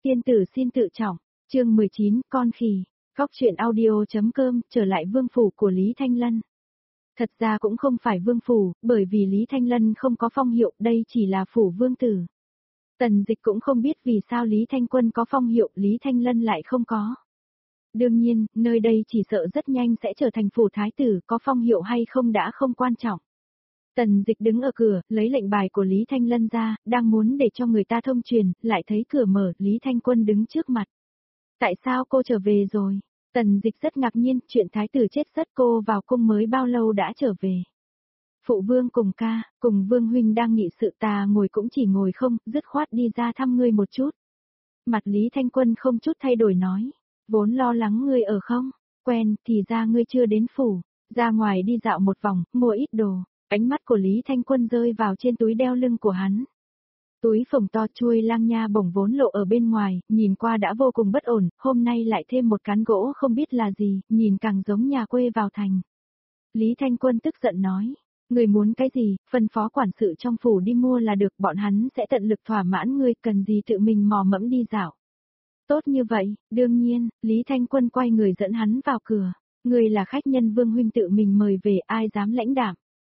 Tiên tử xin tự trọng, chương 19, con khỉ, góc truyện audio.com, trở lại vương phủ của Lý Thanh Lân. Thật ra cũng không phải vương phủ, bởi vì Lý Thanh Lân không có phong hiệu, đây chỉ là phủ vương tử. Tần Dịch cũng không biết vì sao Lý Thanh Quân có phong hiệu, Lý Thanh Lân lại không có. Đương nhiên, nơi đây chỉ sợ rất nhanh sẽ trở thành phủ thái tử, có phong hiệu hay không đã không quan trọng. Tần Dịch đứng ở cửa, lấy lệnh bài của Lý Thanh Lân ra, đang muốn để cho người ta thông truyền, lại thấy cửa mở, Lý Thanh Quân đứng trước mặt. Tại sao cô trở về rồi? Tần Dịch rất ngạc nhiên, chuyện thái tử chết rất cô vào cung mới bao lâu đã trở về. Phụ vương cùng vương huynh đang nghị sự, ta ngồi cũng chỉ ngồi không, dứt khoát đi ra thăm ngươi một chút. Mặt Lý Thanh Quân không chút thay đổi nói, vốn lo lắng ngươi ở không, quen, thì ra ngươi chưa đến phủ, ra ngoài đi dạo một vòng, mua ít đồ. Ánh mắt của Lý Thanh Quân rơi vào trên túi đeo lưng của hắn. Túi phồng to chuôi lang nha bổng vốn lộ ở bên ngoài, nhìn qua đã vô cùng bất ổn, hôm nay lại thêm một cán gỗ không biết là gì, nhìn càng giống nhà quê vào thành. Lý Thanh Quân tức giận nói, người muốn cái gì, phân phó quản sự trong phủ đi mua là được, bọn hắn sẽ tận lực thỏa mãn ngươi, cần gì tự mình mò mẫm đi dạo. Tốt như vậy, đương nhiên, Lý Thanh Quân quay người dẫn hắn vào cửa, ngươi là khách nhân vương huynh tự mình mời về, ai dám lãnh đạm.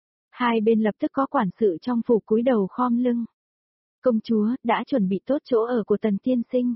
Hai bên lập tức có quản sự trong phủ cúi đầu khom lưng. Công chúa, đã chuẩn bị tốt chỗ ở của Tần tiên sinh.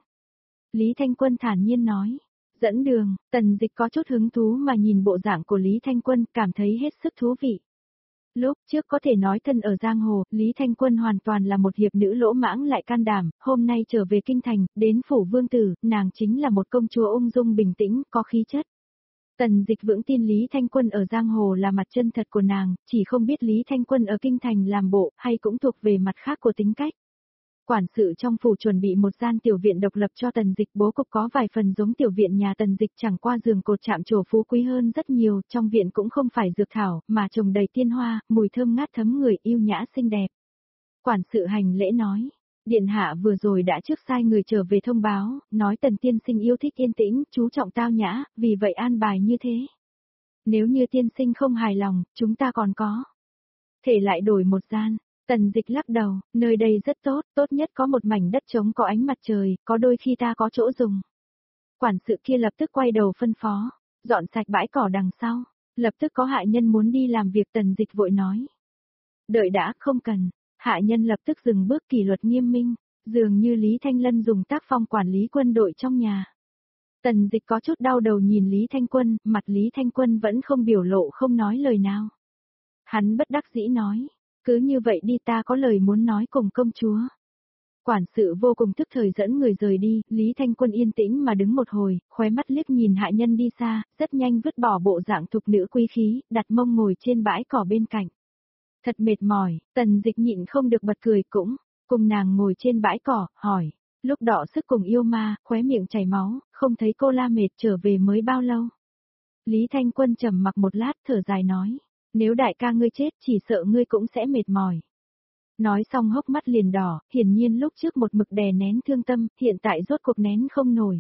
Lý Thanh Quân thản nhiên nói. Dẫn đường, Tần Dịch có chút hứng thú mà nhìn bộ dạng của Lý Thanh Quân, cảm thấy hết sức thú vị. Lúc trước có thể nói thân ở giang hồ, Lý Thanh Quân hoàn toàn là một hiệp nữ lỗ mãng lại can đảm, hôm nay trở về kinh thành, đến phủ vương tử, nàng chính là một công chúa ung dung bình tĩnh, có khí chất. Tần Dịch vững tin Lý Thanh Quân ở giang hồ là mặt chân thật của nàng, chỉ không biết Lý Thanh Quân ở kinh thành làm bộ, hay cũng thuộc về mặt khác của tính cách. Quản sự trong phủ chuẩn bị một gian tiểu viện độc lập cho Tần Dịch, bố cục có vài phần giống tiểu viện nhà Tần Dịch, chẳng qua giường cột chạm trổ phú quý hơn rất nhiều, trong viện cũng không phải dược thảo, mà trồng đầy tiên hoa, mùi thơm ngát thấm người, yêu nhã xinh đẹp. Quản sự hành lễ nói. Điện hạ vừa rồi đã trước sai người trở về thông báo, nói Tần tiên sinh yêu thích yên tĩnh, chú trọng tao nhã, vì vậy an bài như thế. Nếu như tiên sinh không hài lòng, chúng ta còn có thể lại đổi một gian. Tần Dịch lắc đầu, nơi đây rất tốt, tốt nhất có một mảnh đất trống có ánh mặt trời, có đôi khi ta có chỗ dùng. Quản sự kia lập tức quay đầu phân phó, dọn sạch bãi cỏ đằng sau, lập tức có hạ nhân muốn đi làm việc. Tần Dịch vội nói. Đợi đã, không cần. Hạ nhân lập tức dừng bước, kỷ luật nghiêm minh, dường như Lý Thanh Lân dùng tác phong quản lý quân đội trong nhà. Tần Dịch có chút đau đầu nhìn Lý Thanh Quân, mặt Lý Thanh Quân vẫn không biểu lộ, không nói lời nào. Hắn bất đắc dĩ nói, cứ như vậy đi, ta có lời muốn nói cùng công chúa. Quản sự vô cùng tức thời dẫn người rời đi, Lý Thanh Quân yên tĩnh mà đứng một hồi, khóe mắt liếc nhìn hạ nhân đi xa, rất nhanh vứt bỏ bộ dạng thục nữ quý khí, đặt mông ngồi trên bãi cỏ bên cạnh. Thật mệt mỏi, Tần Dịch nhịn không được bật cười, cũng cùng nàng ngồi trên bãi cỏ, hỏi, lúc đọ sức cùng yêu ma, khóe miệng chảy máu, không thấy cô la mệt, trở về mới bao lâu. Lý Thanh Quân trầm mặc một lát, thở dài nói, nếu đại ca ngươi chết, chỉ sợ ngươi cũng sẽ mệt mỏi. Nói xong hốc mắt liền đỏ, hiển nhiên lúc trước một mực đè nén thương tâm, hiện tại rốt cuộc nén không nổi.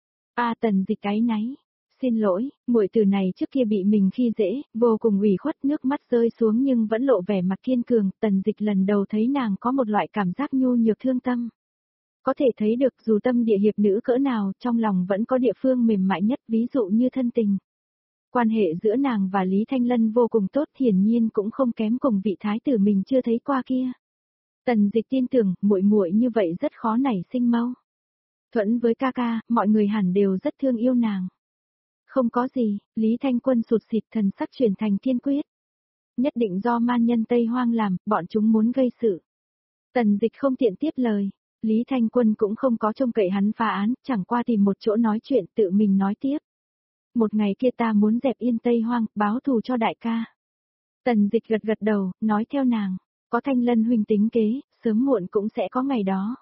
Tần Dịch áy náy. Xin lỗi, muội từ này trước kia bị mình khi dễ, vô cùng ủy khuất, nước mắt rơi xuống nhưng vẫn lộ vẻ mặt kiên cường. Tần Dịch lần đầu thấy nàng có một loại cảm giác nhu nhược thương tâm. Có thể thấy được dù tâm địa hiệp nữ cỡ nào, trong lòng vẫn có địa phương mềm mại nhất, ví dụ như thân tình. Quan hệ giữa nàng và Lý Thanh Lân vô cùng tốt, hiển nhiên cũng không kém cùng vị thái tử mình chưa thấy qua kia. Tần Dịch tin tưởng, muội muội như vậy rất khó nảy sinh mâu thuẫn với ca ca, mọi người hẳn đều rất thương yêu nàng. Không có gì, Lý Thanh Quân sụt sịt, thần sắc chuyển thành kiên quyết. Nhất định do man nhân Tây Hoang làm, bọn chúng muốn gây sự. Tần Dịch không tiện tiếp lời, Lý Thanh Quân cũng không có trông cậy hắn phá án, chẳng qua tìm một chỗ nói chuyện, tự mình nói tiếp. Một ngày kia ta muốn dẹp yên Tây Hoang, báo thù cho đại ca. Tần Dịch gật gật đầu, nói theo nàng, có Thanh Lân huynh tính kế, sớm muộn cũng sẽ có ngày đó.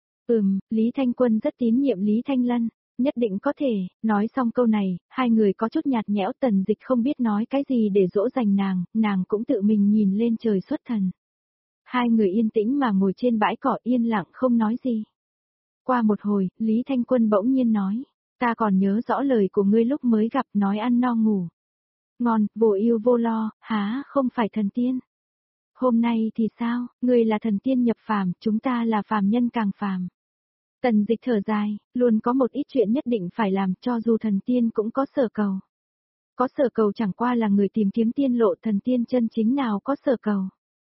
Lý Thanh Quân rất tín nhiệm Lý Thanh Lân. Nhất định có thể, nói xong câu này, hai người có chút nhạt nhẽo. Tần Dịch không biết nói cái gì để dỗ dành nàng cũng tự mình nhìn lên trời xuất thần. Hai người yên tĩnh mà ngồi trên bãi cỏ yên lặng không nói gì. Qua một hồi, Lý Thanh Quân bỗng nhiên nói, ta còn nhớ rõ lời của ngươi lúc mới gặp, nói ăn no ngủ ngon, vô yêu vô lo, há không phải thần tiên. Hôm nay thì sao, ngươi là thần tiên nhập phàm, chúng ta là phàm nhân càng phàm. Tần Dịch thở dài, luôn có một ít chuyện nhất định phải làm, cho dù thần tiên cũng có sở cầu. Có sở cầu chẳng qua là người tìm kiếm tiên lộ, thần tiên chân chính nào có sở cầu.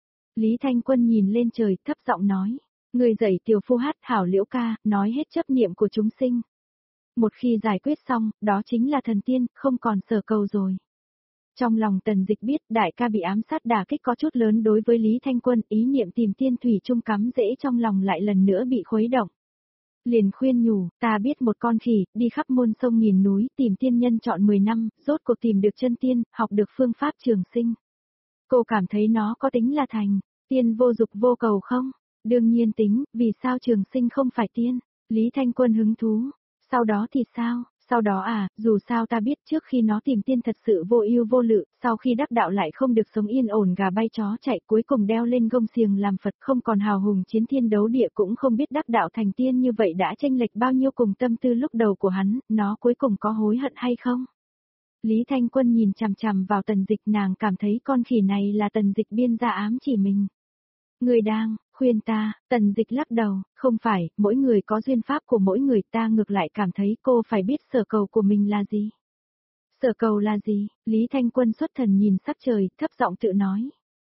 Lý Thanh Quân nhìn lên trời, thấp giọng nói, người dạy tiểu phu hát hảo liễu ca, nói hết chấp niệm của chúng sinh. Một khi giải quyết xong, đó chính là thần tiên, không còn sở cầu rồi. Trong lòng Tần Dịch biết đại ca bị ám sát đả kích có chút lớn đối với Lý Thanh Quân, ý niệm tìm tiên thủy chung cắm rễ trong lòng lại lần nữa bị khuấy động. Liền khuyên nhủ, ta biết một con khỉ, đi khắp muôn sông nghìn núi, tìm tiên nhân chọn 10 năm, rốt cuộc tìm được chân tiên, học được phương pháp trường sinh. Cô cảm thấy nó có tính là thành, tiên vô dục vô cầu không? Đương nhiên tính, vì sao trường sinh không phải tiên? Lý Thanh Quân hứng thú. Sau đó thì sao? Sau đó dù sao ta biết trước khi nó tìm tiên thật sự vô ưu vô lự, sau khi đắc đạo lại không được sống yên ổn gà bay chó chạy, cuối cùng đeo lên gông xiềng làm Phật, không còn hào hùng chiến thiên đấu địa, cũng không biết đắc đạo thành tiên như vậy đã chênh lệch bao nhiêu cùng tâm tư lúc đầu của hắn, nó cuối cùng có hối hận hay không? Lý Thanh Quân nhìn chằm chằm vào Tần Dịch, nàng cảm thấy con khỉ này là Tần Dịch biên ra ám chỉ mình. Người đang khuyên ta, Tần Dịch lắc đầu, không phải, mỗi người có duyên pháp của mỗi người, ta ngược lại cảm thấy cô phải biết sở cầu của mình là gì. Sở cầu là gì? Lý Thanh Quân xuất thần nhìn sắc trời, thấp giọng tự nói.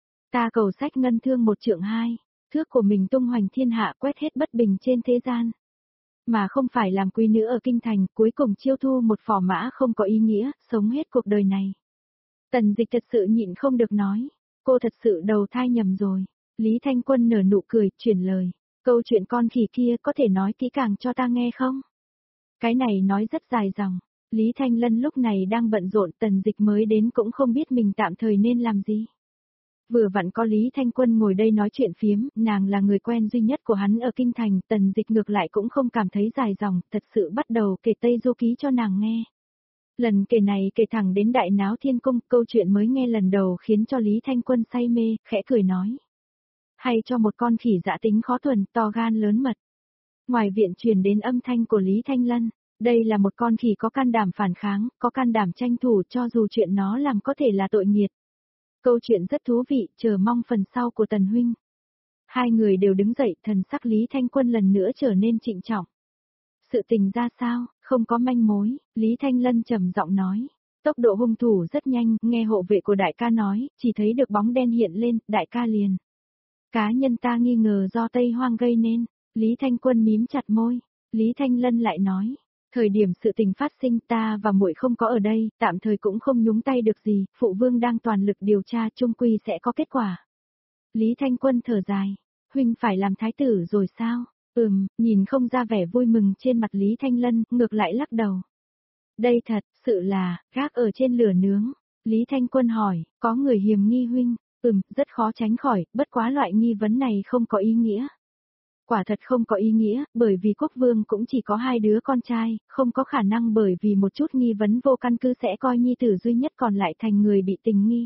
Ta cầu sách ngân thương 1 trượng 2, thước của mình tung hoành thiên hạ, quét hết bất bình trên thế gian. Mà không phải làm quý nữ ở kinh thành, cuối cùng chiêu thu một phò mã không có ý nghĩa, sống hết cuộc đời này. Tần Dịch thật sự nhịn không được nói, cô thật sự đầu thai nhầm rồi. Lý Thanh Quân nở nụ cười, chuyển lời, câu chuyện con khỉ kia có thể nói kỹ càng cho ta nghe không? Cái này nói rất dài dòng, Lý Thanh Lân lúc này đang bận rộn, Tần Dịch mới đến cũng không biết mình tạm thời nên làm gì. Vừa vặn có Lý Thanh Quân ngồi đây nói chuyện phiếm, nàng là người quen duy nhất của hắn ở kinh thành, Tần Dịch ngược lại cũng không cảm thấy dài dòng, thật sự bắt đầu kể Tây Du Ký cho nàng nghe. Lần kể này kể thẳng đến Đại Náo Thiên Cung, câu chuyện mới nghe lần đầu khiến cho Lý Thanh Quân say mê, khẽ cười nói. Hay cho một con khỉ dã tính khó thuần, to gan lớn mật. Ngoài viện truyền đến âm thanh của Lý Thanh Lân, đây là một con khỉ có can đảm phản kháng, có can đảm tranh thủ cho dù chuyện nó làm có thể là tội nghiệt. Câu chuyện rất thú vị, chờ mong phần sau của Tần Huynh. Hai người đều đứng dậy, thần sắc Lý Thanh Quân lần nữa trở nên trịnh trọng. Sự tình ra sao, không có manh mối, Lý Thanh Lân trầm giọng nói. Tốc độ hung thủ rất nhanh, nghe hộ vệ của đại ca nói, chỉ thấy được bóng đen hiện lên, đại ca liền. Cá nhân ta nghi ngờ do Tây Hoang gây nên, Lý Thanh Quân mím chặt môi, Lý Thanh Lân lại nói, thời điểm sự tình phát sinh ta và muội không có ở đây, tạm thời cũng không nhúng tay được gì, phụ vương đang toàn lực điều tra chung quy sẽ có kết quả. Lý Thanh Quân thở dài, huynh phải làm thái tử rồi sao? Nhìn không ra vẻ vui mừng trên mặt Lý Thanh Lân, ngược lại lắc đầu. Đây thật sự là, gác ở trên lửa nướng. Lý Thanh Quân hỏi, có người hiềm nghi huynh? Rất khó tránh khỏi, bất quá loại nghi vấn này không có ý nghĩa. Quả thật không có ý nghĩa, bởi vì quốc vương cũng chỉ có 2 đứa con trai, không có khả năng bởi vì một chút nghi vấn vô căn cứ sẽ coi nhi tử duy nhất còn lại thành người bị tình nghi.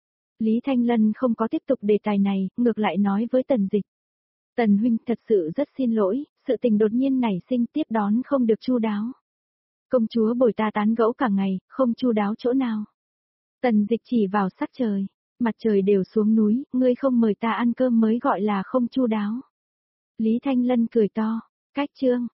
Lý Thanh Lân không có tiếp tục đề tài này, ngược lại nói với Tần Dịch. Tần huynh thật sự rất xin lỗi, sự tình đột nhiên nảy sinh tiếp đón không được chu đáo. Công chúa bồi ta tán gẫu cả ngày, không chu đáo chỗ nào. Tần Dịch chỉ vào sắc trời, mặt trời đều xuống núi, ngươi không mời ta ăn cơm mới gọi là không chu đáo. Lý Thanh Lân cười to, cách chương,